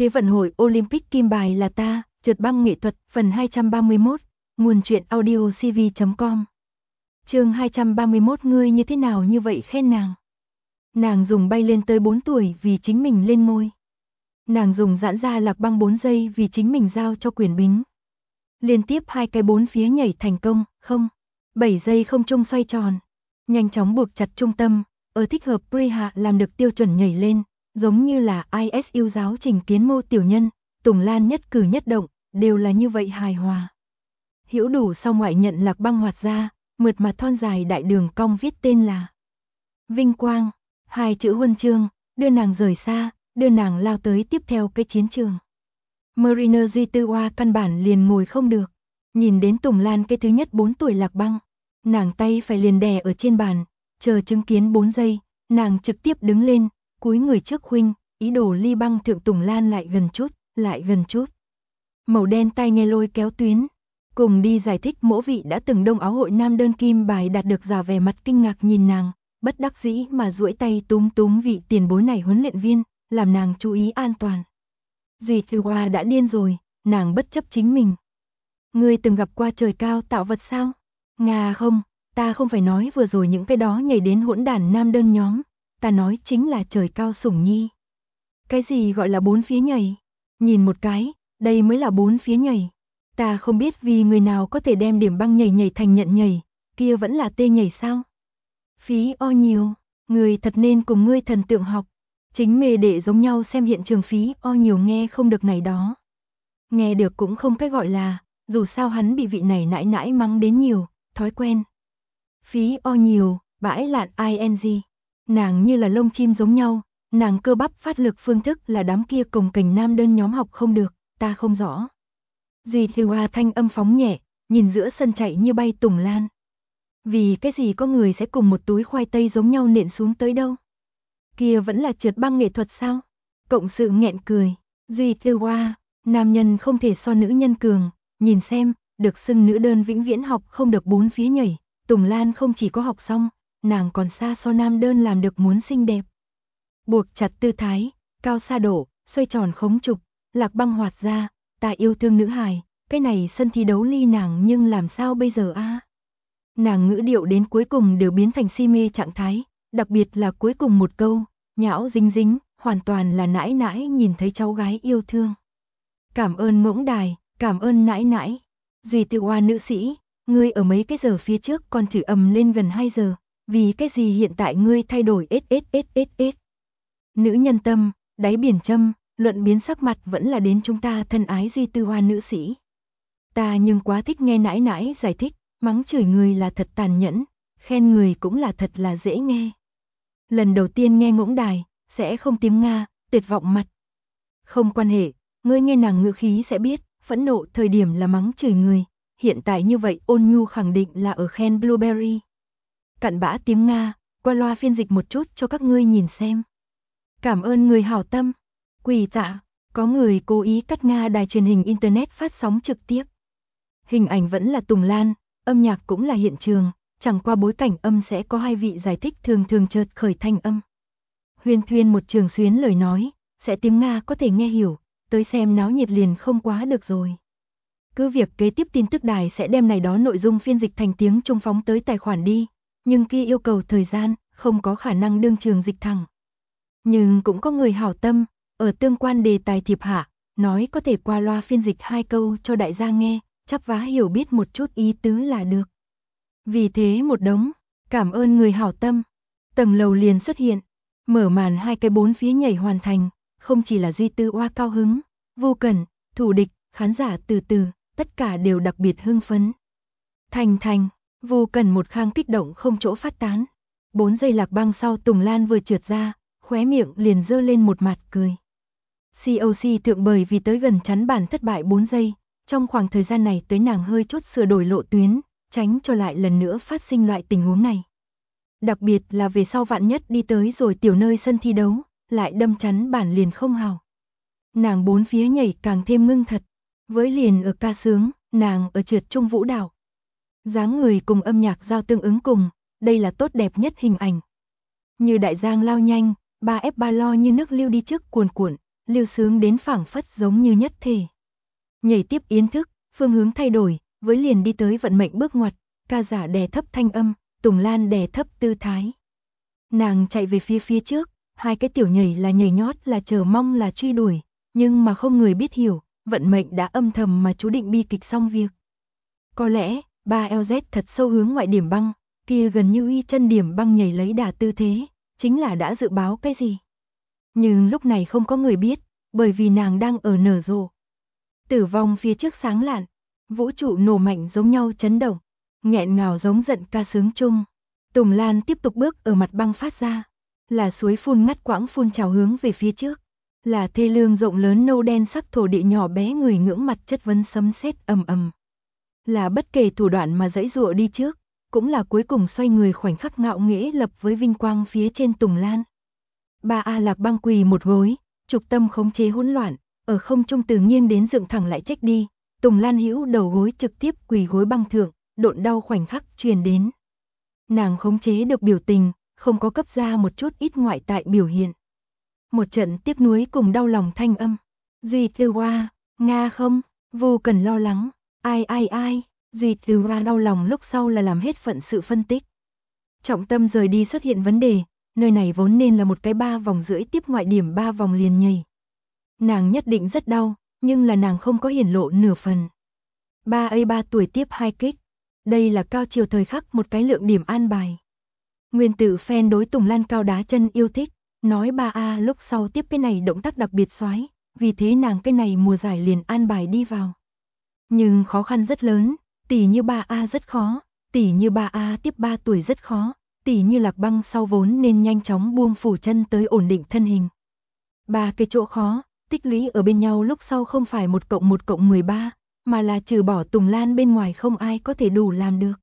Thế vận hội Olympic kim bài là ta, trượt băng nghệ thuật, phần 231, nguồn truyện audio cv.com. Chương 231 ngươi như thế nào như vậy khen nàng. Nàng dùng bay lên tới 4 tuổi vì chính mình lên ngôi. Nàng dùng giãn ra lạc băng 4 giây vì chính mình giao cho quyền bính. Liên tiếp 2 cái 4 phía nhảy thành công, 7 giây không trung xoay tròn. Nhanh chóng buộc chặt trung tâm, ở thích hợp pre-hạ làm được tiêu chuẩn nhảy lên, giống như là ISU giáo trình kiến mô tiểu nhân, Tùng Lan nhất cử nhất động, đều là như vậy hài hòa. Hữu đủ sau ngoại nhận lạc băng hoạt ra, mượt mà thon dài đại đường cong viết tên là Vinh Quang, 2 chữ huân chương, đưa nàng rời xa, đưa nàng lao tới tiếp theo cái chiến trường. Mariner Duy Tư Oa căn bản liền ngồi không được, nhìn đến Tùng Lan cái thứ nhất 4 tuổi lạc băng, nàng tay phải liền đè ở trên bàn, chờ chứng kiến 4 giây, nàng trực tiếp đứng lên, cúi người trước khuynh, ý đồ ly băng thượng Tùng Lan lại gần chút. Màu đen tai nghe lôi kéo tuyến, cùng đi giải thích mỗi vị đã từng đông áo hội nam đơn kim bài đạt được giả vẻ mặt kinh ngạc nhìn nàng, bất đắc dĩ mà duỗi tay túm vị tiền bối này huấn luyện viên, làm nàng chú ý an toàn. Duy Thư Hoa đã điên rồi, nàng bất chấp chính mình. Ngươi từng gặp qua trời cao tạo vật sao? Nga không, ta không phải nói vừa rồi những cái đó nhảy đến hỗn đản nam đơn nhóm, ta nói chính là trời cao sủng nhi. Cái gì gọi là 4 phía nhảy? Nhìn một cái, đây mới là 4 phía nhảy. Ta không biết vì người nào có thể đem điểm băng nhảy thành nhận nhảy, kia vẫn là tê nhảy sao? Phí o nhiều, người thật nên cùng ngươi thần tượng học. Chính mê đệ giống nhau xem hiện trường phí o nhiều nghe không được này đó. Nghe được cũng không cái gọi là, dù sao hắn bị vị này nãi nãi mắng đến nhiều, thói quen. Phí o nhiều, bãi lạn ing. Nàng như là lông chim giống nhau, nàng cơ bắp phát lực phương thức là đám kia cồng kềnh nam đơn nhóm học không được, ta không rõ. Duy Thư Hoa thanh âm phóng nhẹ, nhìn giữa sân chạy như bay Tùng Lan. Vì cái gì có người sẽ cùng một túi khoai tây giống nhau nện xuống tới đâu? Kia vẫn là trượt băng nghệ thuật sao? Cộng sự nghẹn cười, Duy Thư Hoa, nam nhân không thể so nữ nhân cường, nhìn xem, được xưng nữ đơn vĩnh viễn học không được 4 phía nhảy, Tùng Lan không chỉ có học xong, nàng còn xa so nam đơn làm được muốn xinh đẹp. Buộc chặt tư thái, cao xa đổ, xoay tròn khống trục, lạc băng hoạt ra, ta yêu thương nữ hài, cái này sân thi đấu ly nàng nhưng làm sao bây giờ a? Nàng ngữ điệu đến cuối cùng đều biến thành si mê trạng thái, đặc biệt là cuối cùng một câu, nhão dính, hoàn toàn là nãi nãi nhìn thấy cháu gái yêu thương. Cảm ơn ngỗng đài, cảm ơn nãi nãi. Duy Tư Oa nữ sĩ, ngươi ở mấy cái giờ phía trước còn chửi ầm lên gần 2 giờ, vì cái gì hiện tại ngươi thay đổi s. Nữ nhân tâm, đáy biển châm, luận biến sắc mặt vẫn là đến chúng ta thân ái Duy Tư Hoa nữ sĩ. Ta nhưng quá thích nghe nãi nãi giải thích, mắng chửi người là thật tàn nhẫn, khen người cũng là thật là dễ nghe. Lần đầu tiên nghe ngỗng đài, sẽ không tiếng Nga, tuyệt vọng mặt. Không quan hệ, ngươi nghe nàng ngữ khí sẽ biết, phẫn nộ thời điểm là mắng chửi người, hiện tại như vậy ôn nhu khẳng định là ở khen Blueberry. Cặn bã tiếng Nga, qua loa phiên dịch một chút cho các ngươi nhìn xem. Cảm ơn người hảo tâm. Quỳ tạ, có người cố ý cắt Nga đài truyền hình internet phát sóng trực tiếp. Hình ảnh vẫn là Tùng Lan, âm nhạc cũng là hiện trường, chẳng qua bối cảnh âm sẽ có 2 vị giải thích thường chợt khởi thanh âm. Huyên thuyên một trường xuyến lời nói, sẽ tiếng Nga có thể nghe hiểu, tới xem náo nhiệt liền không quá được rồi. Cứ việc kế tiếp tin tức đài sẽ đem này đó nội dung phiên dịch thành tiếng Trung phóng tới tài khoản đi, nhưng kia yêu cầu thời gian, không có khả năng đương trường dịch thẳng. Nhưng cũng có người hảo tâm, ở tương quan đề tài thiệp hạ, nói có thể qua loa phiên dịch 2 câu cho đại gia nghe, chắp vá hiểu biết một chút ý tứ là được. Vì thế một đống, cảm ơn người hảo tâm, tầng lầu liền xuất hiện, mở màn 2 cái 4 phía nhảy hoàn thành, không chỉ là Duy Tư Oa cao hứng, Vô Cẩn, thủ địch, khán giả từ từ, tất cả đều đặc biệt hưng phấn. Thành, Vô Cẩn một khang kích động không chỗ phát tán. 4 giây lạc băng sau Tùng Lan vừa trượt ra, khóe miệng liền dơ lên một mặt cười. COC thượng bởi vì tới gần chắn bản thất bại 4 giây, trong khoảng thời gian này tới nàng hơi chốt sửa đổi lộ tuyến, tránh cho lại lần nữa phát sinh loại tình huống này. Đặc biệt là về sau vạn nhất đi tới rồi tiểu nơi sân thi đấu, lại đâm chắn bản liền không hào. Nàng 4 phía nhảy càng thêm ngưng thật, với liền ở ca sướng, nàng ở trượt trung vũ đạo. Dáng người cùng âm nhạc giao tương ứng cùng, đây là tốt đẹp nhất hình ảnh. Như đại giang lao nhanh, 3F3 lo như nước lưu đi trước cuồn cuộn, lưu sướng đến phảng phất giống như nhất thể. Nhảy tiếp yến thức, phương hướng thay đổi, với liền đi tới vận mệnh bước ngoặt, ca giả đè thấp thanh âm, Tùng Lan đè thấp tư thái. Nàng chạy về phía trước, hai cái tiểu nhảy là nhảy nhót, là chờ mong, là truy đuổi, nhưng mà không người biết hiểu, vận mệnh đã âm thầm mà chú định bi kịch xong việc. Có lẽ, 3LZ thật sâu hướng ngoại điểm băng, kia gần như uy chân điểm băng nhảy lấy đà tư thế, chính là đã dự báo cái gì. Nhưng lúc này không có người biết, bởi vì nàng đang ở nở rộ. Tử vong phía trước sáng lạn, vũ trụ nổ mạnh giống nhau chấn động, nghẹn ngào giống giận ca sướng chung. Tùng Lan tiếp tục bước ở mặt băng phát ra, là suối phun ngắt quãng phun trào hướng về phía trước, là thê lương rộng lớn nâu đen sắc thổ địa nhỏ bé người ngưỡng mặt chất vấn sấm sét ầm ầm. Là bất kể thủ đoạn mà dãy dụa đi trước, cũng là cuối cùng xoay người khoảnh khắc ngạo nghễ lập với vinh quang phía trên Tùng Lan. 3A Lạc Băng quỳ một gối, trục tâm khống chế hỗn loạn, ở không trung từ nghiêng đến dựng thẳng lại trách đi, Tùng Lan hữu đầu gối trực tiếp quỳ gối băng thượng, độn đau khoảnh khắc truyền đến. Nàng khống chế được biểu tình, không có cấp ra một chút ít ngoại tại biểu hiện. Một trận tiếc nuối cùng đau lòng thanh âm. Duy Tư Hoa, Nga không, vô cần lo lắng, ai. Duy Tư Hoa đau lòng lúc sau là làm hết phận sự phân tích. Trọng tâm rời đi xuất hiện vấn đề, nơi này vốn nên là một cái 3 vòng rưỡi tiếp ngoại điểm 3 vòng liền nhảy. Nàng nhất định rất đau, nhưng là nàng không có hiển lộ nửa phần. 3 tuổi tiếp 2 kích. Đây là cao chiều thời khắc một cái lượng điểm an bài. Nguyên tử fan đối Tùng Lan cao đá chân yêu thích, nói 3A lúc sau tiếp cái này động tác đặc biệt xoái, vì thế nàng cái này mùa giải liền an bài đi vào. Nhưng khó khăn rất lớn, tỉ như 3A rất khó, tỉ như 3A tiếp 3 tuổi rất khó, tỉ như Lạc Băng sau vốn nên nhanh chóng buông phủ chân tới ổn định thân hình. 3 cái chỗ khó, tích lũy ở bên nhau lúc sau không phải 1+1+13, mà là trừ bỏ Tùng Lan bên ngoài không ai có thể đủ làm được.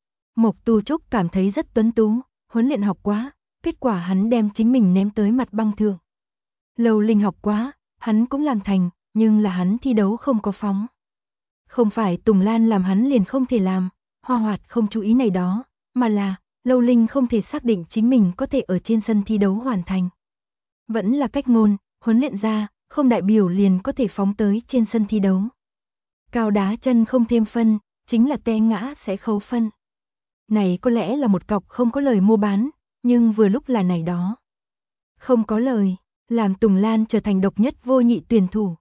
Mộc Tu Trúc cảm thấy rất tuấn tú, huấn luyện học quá, kết quả hắn đem chính mình ném tới mặt băng thượng. Lầu Linh học quá, hắn cũng làm thành, nhưng là hắn thi đấu không có phóng. Không phải Tùng Lan làm hắn liền không thể làm, Hoa Hoạt không chú ý này đó, mà là Lâu Linh không thể xác định chính mình có thể ở trên sân thi đấu hoàn thành. Vẫn là cách ngôn, huấn luyện ra, không đại biểu liền có thể phóng tới trên sân thi đấu. Cao đá chân không thêm phân, chính là té ngã sẽ khấu phân. Này có lẽ là một cọc không có lời mua bán, nhưng vừa lúc là này đó. Không có lời, làm Tùng Lan trở thành độc nhất vô nhị tuyển thủ.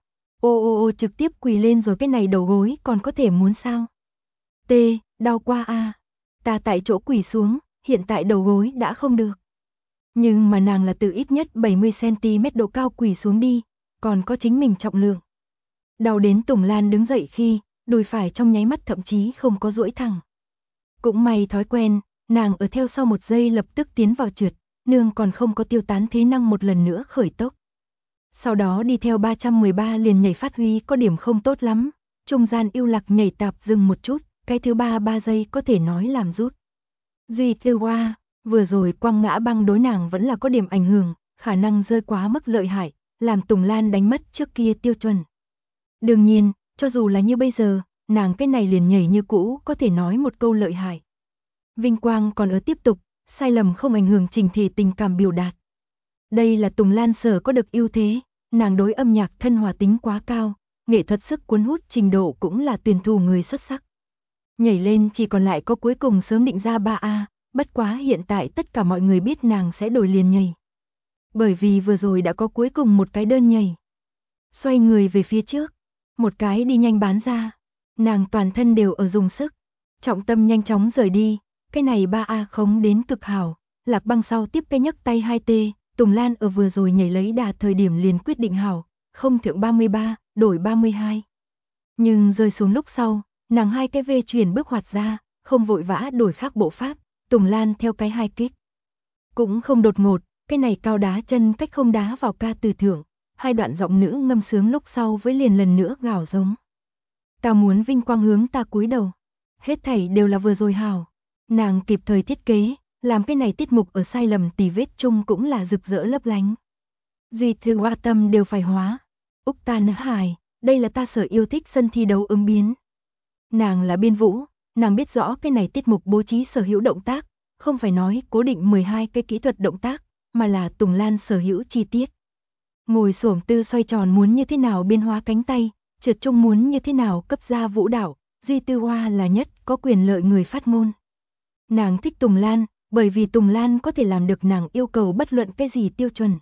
Ô trực tiếp quỳ lên rồi cái này đầu gối còn có thể muốn sao? T, đau qua a. Ta tại chỗ quỳ xuống, hiện tại đầu gối đã không được. Nhưng mà nàng là từ ít nhất 70cm độ cao quỳ xuống đi, còn có chính mình trọng lượng. Đau đến Tùng Lan đứng dậy khi, đùi phải trong nháy mắt thậm chí không có duỗi thẳng. Cũng may thói quen, nàng ở theo sau một giây lập tức tiến vào trượt, nương còn không có tiêu tán thế năng một lần nữa khởi tốc. Sau đó đi theo 313 liền nhảy phát huy có điểm không tốt lắm, trung gian yêu lạc nhảy tạp dừng một chút, cái thứ 3 giây có thể nói làm rút. Duy Tư Hoa, vừa rồi quăng ngã băng đối nàng vẫn là có điểm ảnh hưởng, khả năng rơi quá mức lợi hại, làm Tùng Lan đánh mất trước kia tiêu chuẩn. Đương nhiên, cho dù là như bây giờ, nàng cái này liền nhảy như cũ có thể nói một câu lợi hại. Vinh quang còn ở tiếp tục, sai lầm không ảnh hưởng trình thể tình cảm biểu đạt. Đây là Tùng Lan sở có được ưu thế, nàng đối âm nhạc thân hòa tính quá cao, nghệ thuật sức cuốn hút trình độ cũng là tuyển thủ người xuất sắc. Nhảy lên chỉ còn lại có cuối cùng sớm định ra 3A, bất quá hiện tại tất cả mọi người biết nàng sẽ đổi liền nhảy. Bởi vì vừa rồi đã có cuối cùng một cái đơn nhảy. Xoay người về phía trước, một cái đi nhanh bán ra, nàng toàn thân đều ở dùng sức, trọng tâm nhanh chóng rời đi, cái này 3A khống đến cực hảo, Lạc Băng sau tiếp cái nhấc tay 2T, Tùng Lan ở vừa rồi nhảy lấy đà thời điểm liền quyết định hảo, không thượng 33, đổi 32. Nhưng rơi xuống lúc sau, nàng hai cái V chuyển bước hoạt ra, không vội vã đổi khác bộ pháp, Tùng Lan theo cái 2 kích. Cũng không đột ngột, cái này cao đá chân cách không đá vào ca từ thượng, hai đoạn giọng nữ ngâm sướng lúc sau với liền lần nữa gào giống. Ta muốn vinh quang hướng ta cúi đầu. Hết thảy đều là vừa rồi hảo. Nàng kịp thời thiết kế, làm cái này tiết mục ở sai lầm tỉ vết chung cũng là rực rỡ lấp lánh. Duy Thư Hoa tâm đều phải hóa. Úc ta nỡ hài, đây là ta sở yêu thích sân thi đấu ứng biến. Nàng là biên vũ, nàng biết rõ cái này tiết mục bố trí sở hữu động tác, không phải nói cố định 12 cái kỹ thuật động tác, mà là Tùng Lan sở hữu chi tiết. ngồi xổm tư xoay tròn muốn như thế nào biên hóa cánh tay, trượt chung muốn như thế nào cấp ra vũ đạo, Duy Tư Hoa là nhất có quyền lợi người phát ngôn. Nàng thích Tùng Lan, bởi vì Tùng Lan có thể làm được nàng yêu cầu bất luận cái gì tiêu chuẩn.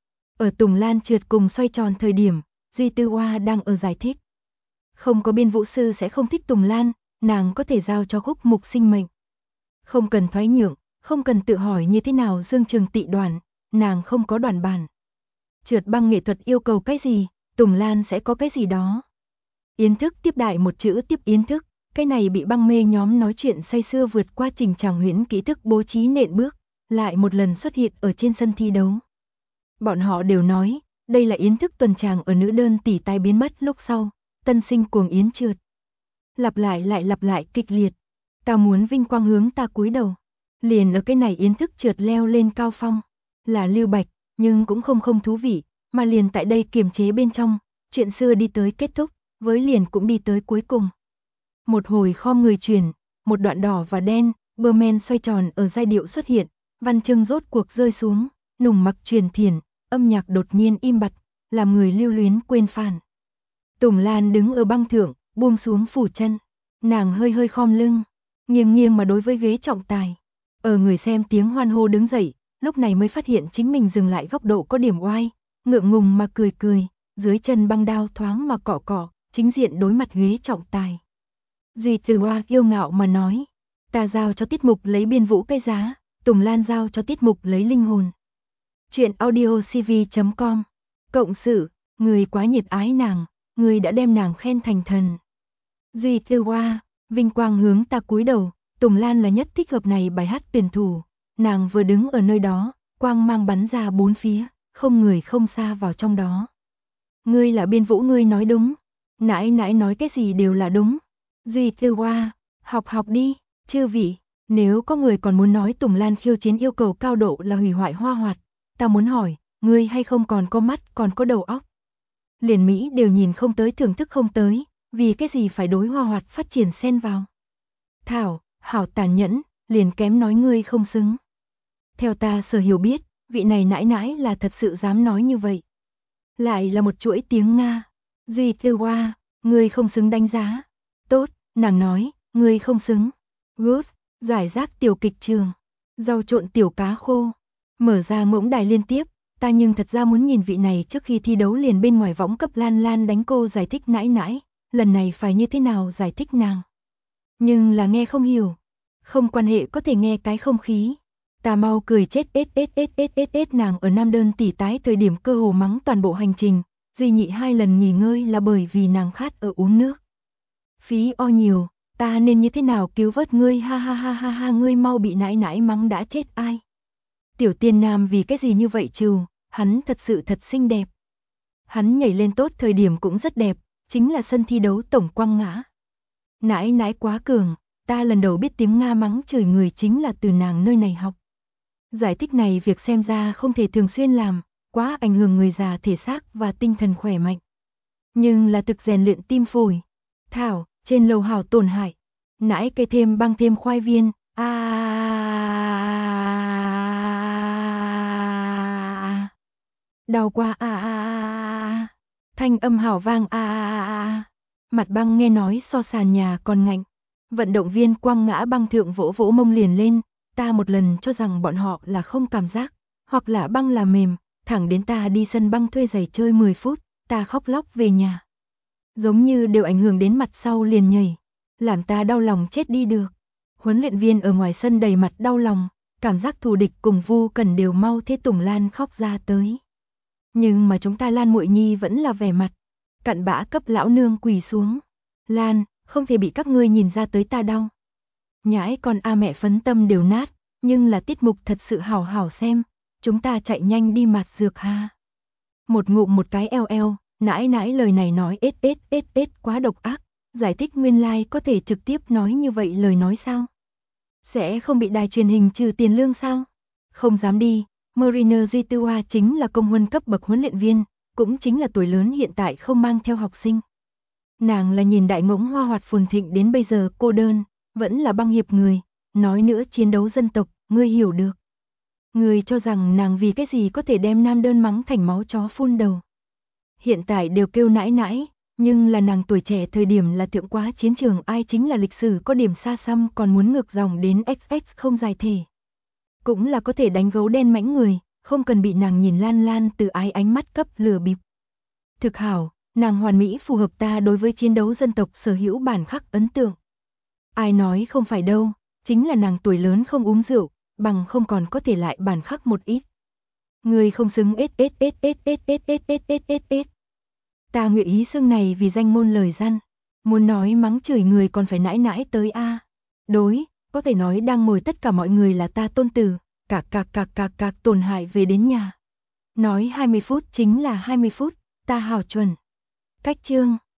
Ở Tùng Lan trượt cùng xoay tròn thời điểm, Duy Tư Hoa đang ở giải thích. Không có biên vũ sư sẽ không thích Tùng Lan, nàng có thể giao cho khúc mục sinh mệnh. Không cần thoái nhượng, không cần tự hỏi như thế nào dương trường tị đoàn, nàng không có đoàn bản. Trượt băng nghệ thuật yêu cầu cái gì, Tùng Lan sẽ có cái gì đó. Yến thức tiếp đại một chữ tiếp yến thức, cái này bị băng mê nhóm nói chuyện say sưa vượt qua trình tràng huyễn kỹ thức bố trí nện bước, lại một lần xuất hiện ở trên sân thi đấu. Bọn họ đều nói, đây là yến thức tuần tràng ở nữ đơn tỷ tai biến mất lúc sau, tân sinh cuồng yến trượt. Lặp lại kịch liệt, ta muốn vinh quang hướng ta cúi đầu. Liền ở cái này yến thức trượt leo lên cao phong, là lưu bạch, nhưng cũng không thú vị, mà liền tại đây kiềm chế bên trong, chuyện xưa đi tới kết thúc, với liền cũng đi tới cuối cùng. Một hồi khom người truyền, một đoạn đỏ và đen, bơ men xoay tròn ở giai điệu xuất hiện, văn chương rốt cuộc rơi xuống, nùng mặc truyền thiền, âm nhạc đột nhiên im bặt, làm người lưu luyến quên phản. Tùng Lan đứng ở băng thượng, buông xuống phủ chân, nàng hơi khom lưng, nghiêng mà đối với ghế trọng tài. Ở người xem tiếng hoan hô đứng dậy, lúc này mới phát hiện chính mình dừng lại góc độ có điểm oai, ngượng ngùng mà cười, dưới chân băng đao thoáng mà cọ, chính diện đối mặt ghế trọng tài. Duy Từ Hoa kiêu ngạo mà nói, ta giao cho tiết mục lấy biên vũ cái giá, Tùng Lan giao cho tiết mục lấy linh hồn. Chuyện audiocv.com. Cộng sự, người quá nhiệt ái nàng, người đã đem nàng khen thành thần. Duy Từ Hoa, vinh quang hướng ta cúi đầu, Tùng Lan là nhất thích hợp này bài hát tuyển thủ, nàng vừa đứng ở nơi đó, quang mang bắn ra bốn phía, không người không xa vào trong đó. Ngươi là biên vũ, ngươi nói đúng, nãi nói cái gì đều là đúng. Duy Tư Hoa, học đi, chư vị, nếu có người còn muốn nói Tùng Lan khiêu chiến yêu cầu cao độ là hủy hoại hoa hoạt, ta muốn hỏi, ngươi hay không còn có mắt, còn có đầu óc. Liền Mỹ đều nhìn không tới, thưởng thức không tới, vì cái gì phải đối hoa hoạt phát triển xen vào. Thảo, hảo tàn nhẫn, liền kém nói ngươi không xứng. Theo ta sở hiểu biết, vị này nãi là thật sự dám nói như vậy. Lại là một chuỗi tiếng Nga. Duy Tư Hoa, ngươi không xứng đánh giá. Tốt, nàng nói, ngươi không xứng. Good, giải rác tiểu kịch trường. Rau trộn tiểu cá khô. Mở ra ngỗng đài liên tiếp, ta nhưng thật ra muốn nhìn vị này trước khi thi đấu liền bên ngoài võng cấp Lan đánh cô giải thích nãi, lần này phải như thế nào giải thích nàng. Nhưng là nghe không hiểu. Không quan hệ, có thể nghe cái không khí. Ta mau cười chết nàng ở nam đơn tỷ tái thời điểm cơ hồ mắng toàn bộ hành trình, duy nhị 2 lần nghỉ ngơi là bởi vì nàng khát ở uống nước. Phí o nhiều, ta nên như thế nào cứu vớt ngươi, ha, ngươi mau bị nãi mắng đã chết ai. Tiểu tiên nam vì cái gì như vậy trừ, hắn thật sự thật xinh đẹp. Hắn nhảy lên tốt thời điểm cũng rất đẹp, chính là sân thi đấu tổng quăng ngã. Nãi quá cường, ta lần đầu biết tiếng Nga mắng chửi người chính là từ nàng nơi này học. Giải thích này việc xem ra không thể thường xuyên làm, quá ảnh hưởng người già thể xác và tinh thần khỏe mạnh. Nhưng là thực rèn luyện tim phổi. Thảo, trên lầu hào tổn hại. Nãi cây thêm băng thêm khoai viên. Đau qua thanh âm hảo vang Mặt băng nghe nói so sàn nhà còn ngạnh. Vận động viên quăng ngã băng thượng vỗ mông liền lên. Ta một lần cho rằng bọn họ là không cảm giác, hoặc là băng là mềm, thẳng đến ta đi sân băng thuê giày chơi 10 phút, ta khóc lóc về nhà. Giống như đều ảnh hưởng đến mặt sau liền nhảy, làm ta đau lòng chết đi được. Huấn luyện viên ở ngoài sân đầy mặt đau lòng, cảm giác thù địch cùng Vu Cần đều mau thế Tùng Lan khóc ra tới. Nhưng mà chúng ta Lan muội nhi vẫn là vẻ mặt cặn bã cấp lão nương quỳ xuống. Lan, không thể bị các ngươi nhìn ra tới ta đau. Nhãi con mẹ phấn tâm đều nát, nhưng là tiết mục thật sự hảo xem, chúng ta chạy nhanh đi mạt dược ha. Một ngụm một cái eo, nãi lời này nói ết quá độc ác, giải thích nguyên lai có thể trực tiếp nói như vậy lời nói sao? Sẽ không bị đài truyền hình trừ tiền lương sao? Không dám đi, Mariner Duy Tư Hoa chính là công huân cấp bậc huấn luyện viên, cũng chính là tuổi lớn hiện tại không mang theo học sinh. Nàng là nhìn đại ngỗng hoa hoạt phồn thịnh đến bây giờ cô đơn, vẫn là băng hiệp người, nói nữa chiến đấu dân tộc, ngươi hiểu được. Người cho rằng nàng vì cái gì có thể đem nam đơn mắng thành máu chó phun đầu. Hiện tại đều kêu nãi nãi, nhưng là nàng tuổi trẻ thời điểm là thượng quá chiến trường, ai chính là lịch sử có điểm xa xăm còn muốn ngược dòng đến XX không dài thể. Cũng là có thể đánh gấu đen mãnh người, không cần bị nàng nhìn lan lan từ ái ánh mắt cấp lừa bịp. Thực hảo, nàng hoàn mỹ phù hợp ta đối với chiến đấu dân tộc sở hữu bản khắc ấn tượng. Ai nói không phải đâu, chính là nàng tuổi lớn không uống rượu, bằng không còn có thể lại bản khắc một ít. Người không xứng s. Ta nguyện ý xưng này vì danh môn lời gian, muốn nói mắng chửi người còn phải nãi nãi tới a. Đối, có thể nói đang ngồi tất cả mọi người là ta tôn tử, cạc tổn hại về đến nhà. Nói 20 phút chính là 20 phút, ta hảo chuẩn. Cách chương